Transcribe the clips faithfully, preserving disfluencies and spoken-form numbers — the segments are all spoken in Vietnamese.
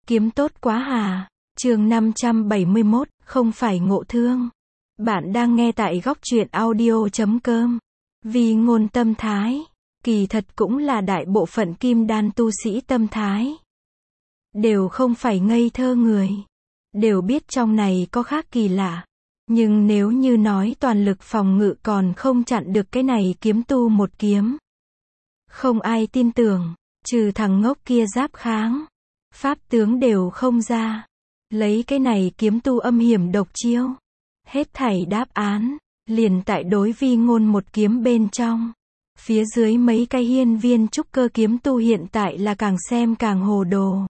Kiếm tốt quá hà. Chương năm trăm bảy mươi mốt, không phải ngộ thương. Bạn đang nghe tại góc truyện audio chấm com. Vì ngôn tâm thái, kỳ thật cũng là đại bộ phận kim đan tu sĩ tâm thái. Đều không phải ngây thơ người. Đều biết trong này có khác kỳ lạ. Nhưng nếu như nói toàn lực phòng ngự còn không chặn được cái này kiếm tu một kiếm. Không ai tin tưởng, trừ thằng ngốc kia giáp kháng. Pháp tướng đều không ra. Lấy cái này kiếm tu âm hiểm độc chiêu. Hết thảy đáp án, liền tại đối vi ngôn một kiếm bên trong. Phía dưới mấy cái hiên viên trúc cơ kiếm tu hiện tại là càng xem càng hồ đồ.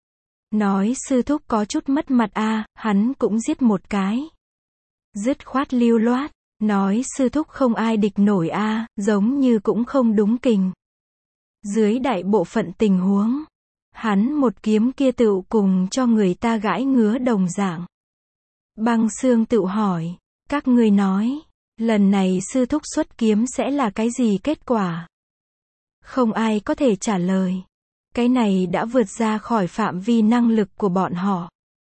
Nói sư thúc có chút mất mặt a, à, hắn cũng giết một cái. Dứt khoát lưu loát, nói sư thúc không ai địch nổi a, à, giống như cũng không đúng kình. Dưới đại bộ phận tình huống, hắn một kiếm kia tựu cùng cho người ta gãi ngứa đồng dạng. Băng Xương tự hỏi, các ngươi nói, lần này sư thúc xuất kiếm sẽ là cái gì kết quả? Không ai có thể trả lời. Cái này đã vượt ra khỏi phạm vi năng lực của bọn họ.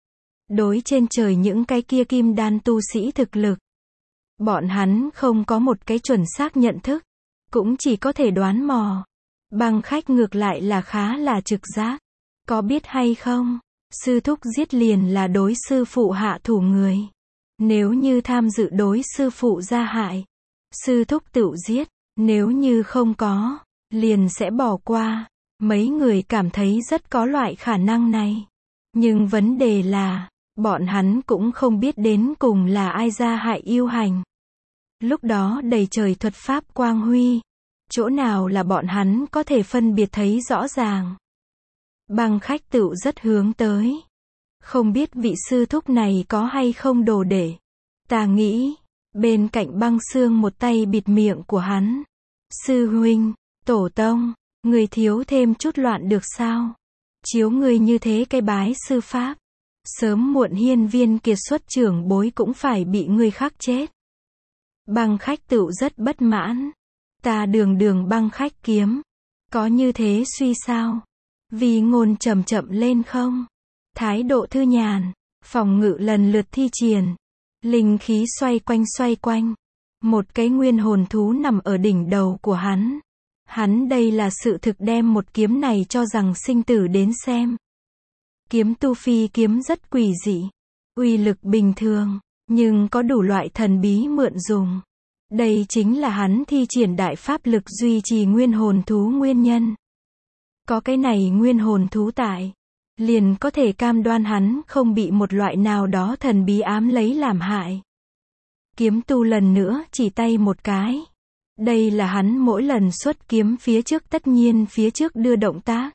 Đối trên trời những cái kia kim đan tu sĩ thực lực, bọn hắn không có một cái chuẩn xác nhận thức, cũng chỉ có thể đoán mò. Băng khách ngược lại là khá là trực giác. Có biết hay không, sư thúc giết liền là đối sư phụ hạ thủ người. Nếu như tham dự đối sư phụ ra hại, sư thúc tự giết. Nếu như không có, liền sẽ bỏ qua. Mấy người cảm thấy rất có loại khả năng này. Nhưng vấn đề là, bọn hắn cũng không biết đến cùng là ai ra hại yêu hành. Lúc đó đầy trời thuật pháp quang huy. Chỗ nào là bọn hắn có thể phân biệt thấy rõ ràng. Băng khách tựu rất hướng tới. Không biết vị sư thúc này có hay không đồ để. Ta nghĩ, bên cạnh Băng Xương một tay bịt miệng của hắn. Sư huynh, tổ tông, người thiếu thêm chút loạn được sao? Chiếu người như thế cái bái sư pháp. Sớm muộn hiên viên kiệt xuất trưởng bối cũng phải bị người khác chết. Băng khách tựu rất bất mãn. Ta đường đường băng khách kiếm. Có như thế suy sao? Vì ngôn chậm chậm lên không? Thái độ thư nhàn. Phòng ngự lần lượt thi triển. Linh khí xoay quanh xoay quanh. Một cái nguyên hồn thú nằm ở đỉnh đầu của hắn. Hắn đây là sự thực đem một kiếm này cho rằng sinh tử đến xem. Kiếm tu phi kiếm rất quỷ dị. Uy lực bình thường. Nhưng có đủ loại thần bí mượn dùng. Đây chính là hắn thi triển đại pháp lực duy trì nguyên hồn thú nguyên nhân. Có cái này nguyên hồn thú tại, liền có thể cam đoan hắn không bị một loại nào đó thần bí ám lấy làm hại. Kiếm tu lần nữa chỉ tay một cái. Đây là hắn mỗi lần xuất kiếm phía trước tất nhiên phía trước đưa động tác.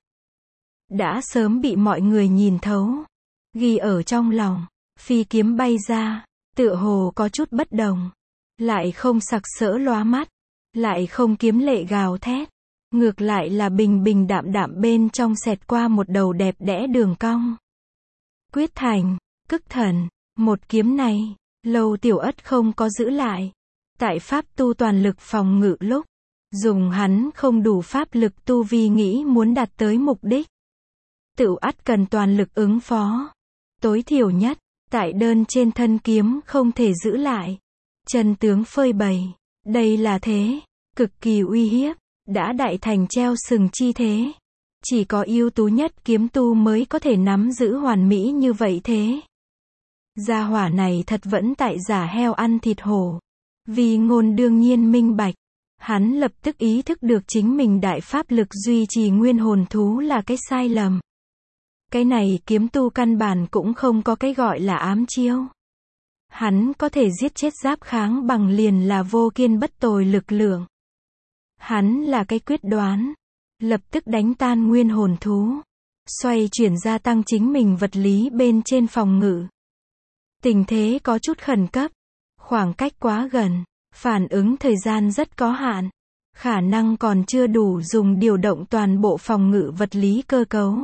Đã sớm bị mọi người nhìn thấu. Ghi ở trong lòng. Phi kiếm bay ra, tựa hồ có chút bất đồng. Lại không sặc sỡ lóa mắt. Lại không kiếm lệ gào thét. Ngược lại là bình bình đạm đạm bên trong xẹt qua một đầu đẹp đẽ đường cong. Quyết thành, cức thần, một kiếm này, Lâu Tiểu Ất không có giữ lại. Tại pháp tu toàn lực phòng ngự lúc, dùng hắn không đủ pháp lực tu vi nghĩ muốn đạt tới mục đích. Tự ắt cần toàn lực ứng phó. Tối thiểu nhất, tại đơn trên thân kiếm không thể giữ lại. Chân tướng phơi bày, đây là thế, cực kỳ uy hiếp. Đã đại thành treo sừng chi thế. Chỉ có ưu tú nhất kiếm tu mới có thể nắm giữ hoàn mỹ như vậy thế. Gia hỏa này thật vẫn tại giả heo ăn thịt hổ. Vì ngôn đương nhiên minh bạch. Hắn lập tức ý thức được chính mình đại pháp lực duy trì nguyên hồn thú là cái sai lầm. Cái này kiếm tu căn bản cũng không có cái gọi là ám chiêu. Hắn có thể giết chết giáp kháng bằng liền là vô kiên bất tồi lực lượng. Hắn là cái quyết đoán. Lập tức đánh tan nguyên hồn thú. Xoay chuyển gia tăng chính mình vật lý bên trên phòng ngự. Tình thế có chút khẩn cấp. Khoảng cách quá gần. Phản ứng thời gian rất có hạn. Khả năng còn chưa đủ dùng điều động toàn bộ phòng ngự vật lý cơ cấu.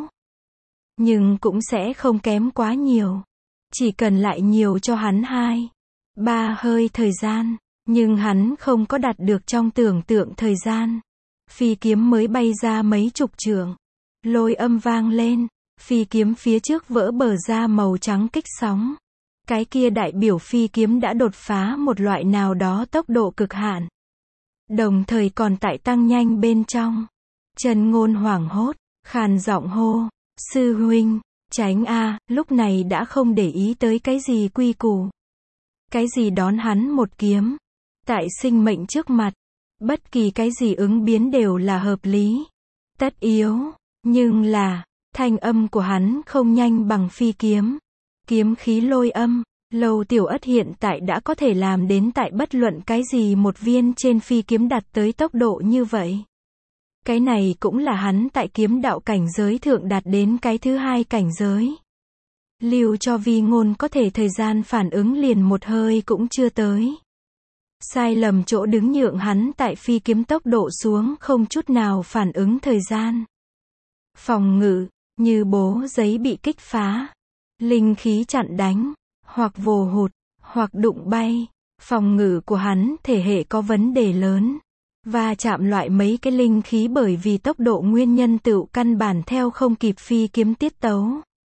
Nhưng cũng sẽ không kém quá nhiều. Chỉ cần lại nhiều cho hắn hai, ba hơi thời gian. Nhưng hắn không có đạt được trong tưởng tượng thời gian. Phi kiếm mới bay ra mấy chục trượng. Lôi âm vang lên. Phi kiếm phía trước vỡ bờ ra màu trắng kích sóng. Cái kia đại biểu phi kiếm đã đột phá một loại nào đó tốc độ cực hạn. Đồng thời còn tại tăng nhanh bên trong. Trần Ngôn hoảng hốt, khàn giọng hô, sư huynh, tránh a, lúc này đã không để ý tới cái gì quy củ. Cái gì đón hắn một kiếm. Tại sinh mệnh trước mặt, bất kỳ cái gì ứng biến đều là hợp lý, tất yếu, nhưng là, thanh âm của hắn không nhanh bằng phi kiếm. Kiếm khí lôi âm, Lâu Tiểu Ất hiện tại đã có thể làm đến tại bất luận cái gì một viên trên phi kiếm đạt tới tốc độ như vậy. Cái này cũng là hắn tại kiếm đạo cảnh giới thượng đạt đến cái thứ hai cảnh giới. Lưu cho Vi Ngôn có thể thời gian phản ứng liền một hơi cũng chưa tới. Sai lầm chỗ đứng nhượng hắn tại phi kiếm tốc độ xuống không chút nào phản ứng thời gian. Phòng ngự, như bố giấy bị kích phá. Linh khí chặn đánh, hoặc vồ hụt, hoặc đụng bay. Phòng ngự của hắn thể hệ có vấn đề lớn. Va chạm loại mấy cái linh khí bởi vì tốc độ nguyên nhân tựu căn bản theo không kịp phi kiếm tiết tấu.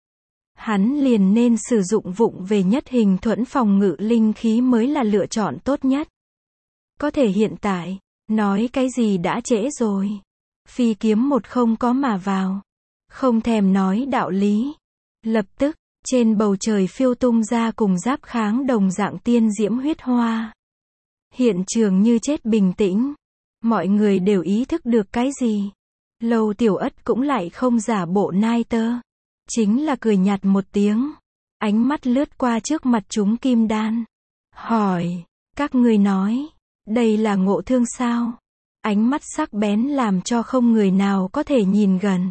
Hắn liền nên sử dụng vụng về nhất hình thuẫn phòng ngự linh khí mới là lựa chọn tốt nhất. Có thể hiện tại, nói cái gì đã trễ rồi. Phi kiếm một không có mà vào. Không thèm nói đạo lý. Lập tức, trên bầu trời phiêu tung ra cùng giáp kháng đồng dạng tiên diễm huyết hoa. Hiện trường như chết bình tĩnh. Mọi người đều ý thức được cái gì. Lâu Tiểu Ất cũng lại không giả bộ nai tơ. Chính là cười nhạt một tiếng. Ánh mắt lướt qua trước mặt chúng kim đan. Hỏi, các ngươi nói, đây là ngộ thương sao? Ánh mắt sắc bén làm cho không người nào có thể nhìn gần.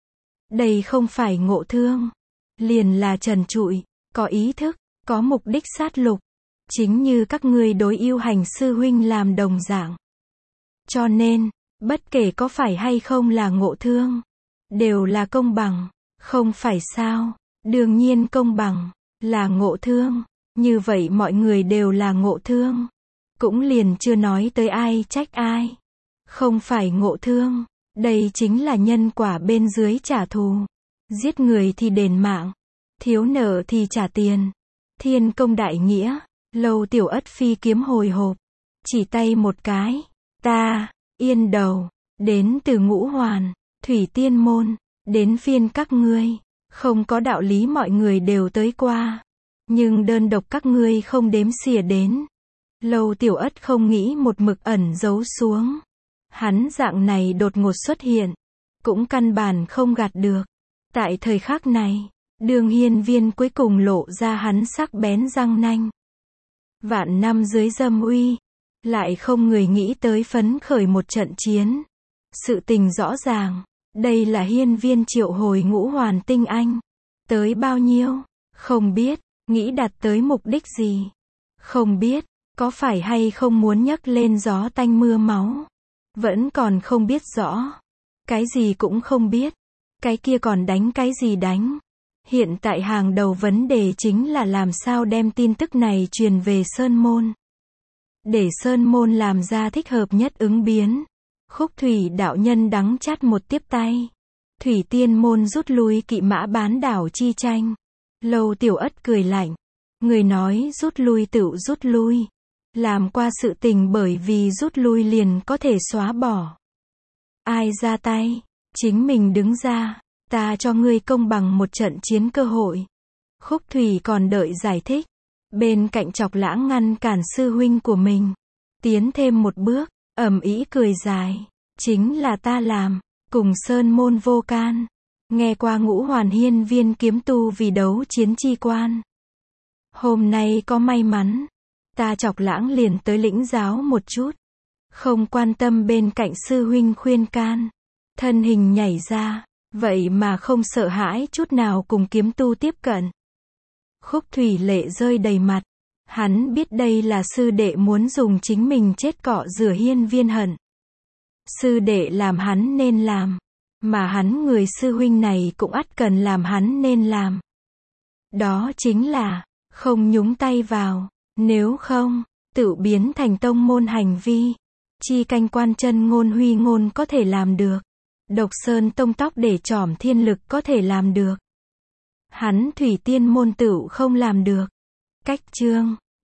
Đây không phải ngộ thương. Liền là trần trụi, có ý thức, có mục đích sát lục. Chính như các ngươi đối yêu hành sư huynh làm đồng dạng. Cho nên, bất kể có phải hay không là ngộ thương, đều là công bằng. Không phải sao, đương nhiên công bằng, là ngộ thương. Như vậy mọi người đều là ngộ thương. Cũng liền chưa nói tới ai trách ai. Không phải ngộ thương, đây chính là nhân quả bên dưới trả thù. Giết người thì đền mạng, thiếu nợ thì trả tiền. Thiên công đại nghĩa, Lâu Tiểu Ất phi kiếm hồi hộp. Chỉ tay một cái, ta, yên đầu, đến từ ngũ hoàn, thủy tiên môn, đến phiên các ngươi. Không có đạo lý mọi người đều tới qua. Nhưng đơn độc các ngươi không đếm xỉa đến. Lâu Tiểu Ất không nghĩ một mực ẩn giấu xuống. Hắn dạng này đột ngột xuất hiện. Cũng căn bản không gạt được. Tại thời khắc này, Đường Hiên Viên cuối cùng lộ ra hắn sắc bén răng nanh. Vạn năm dưới dâm uy. Lại không người nghĩ tới phấn khởi một trận chiến. Sự tình rõ ràng. Đây là Hiên Viên triệu hồi ngũ hoàn tinh anh. Tới bao nhiêu? Không biết. Nghĩ đạt tới mục đích gì? Không biết. Có phải hay không muốn nhấc lên gió tanh mưa máu? Vẫn còn không biết rõ. Cái gì cũng không biết. Cái kia còn đánh cái gì đánh? Hiện tại hàng đầu vấn đề chính là làm sao đem tin tức này truyền về Sơn Môn. Để Sơn Môn làm ra thích hợp nhất ứng biến. Khúc Thủy đạo nhân đắng chát một tiếp tay. Thủy Tiên Môn rút lui kỵ mã bán đảo chi tranh. Lâu Tiểu Ất cười lạnh. Người nói rút lui tựu rút lui. Làm qua sự tình bởi vì rút lui liền có thể xóa bỏ. Ai ra tay? Chính mình đứng ra. Ta cho ngươi công bằng một trận chiến cơ hội. Khúc Thủy còn đợi giải thích. Bên cạnh Chọc Lãng ngăn cản sư huynh của mình. Tiến thêm một bước, ầm ĩ cười dài. Chính là ta làm. Cùng Sơn Môn vô can. Nghe qua ngũ hoàn hiên viên kiếm tu vì đấu chiến chi quan. Hôm nay có may mắn. Ta Chọc Lãng liền tới lĩnh giáo một chút. Không quan tâm bên cạnh sư huynh khuyên can. Thân hình nhảy ra. Vậy mà không sợ hãi chút nào cùng kiếm tu tiếp cận. Khúc Thủy lệ rơi đầy mặt. Hắn biết đây là sư đệ muốn dùng chính mình chết cọ rửa hiên viên hận. Sư đệ làm hắn nên làm. Mà hắn người sư huynh này cũng ắt cần làm hắn nên làm. Đó chính là, không nhúng tay vào. Nếu không, tự biến thành tông môn hành vi. Chi canh quan chân ngôn huy ngôn có thể làm được. Độc sơn tông tóc để trỏm thiên lực có thể làm được. Hắn thủy tiên môn tựu không làm được. Cách chương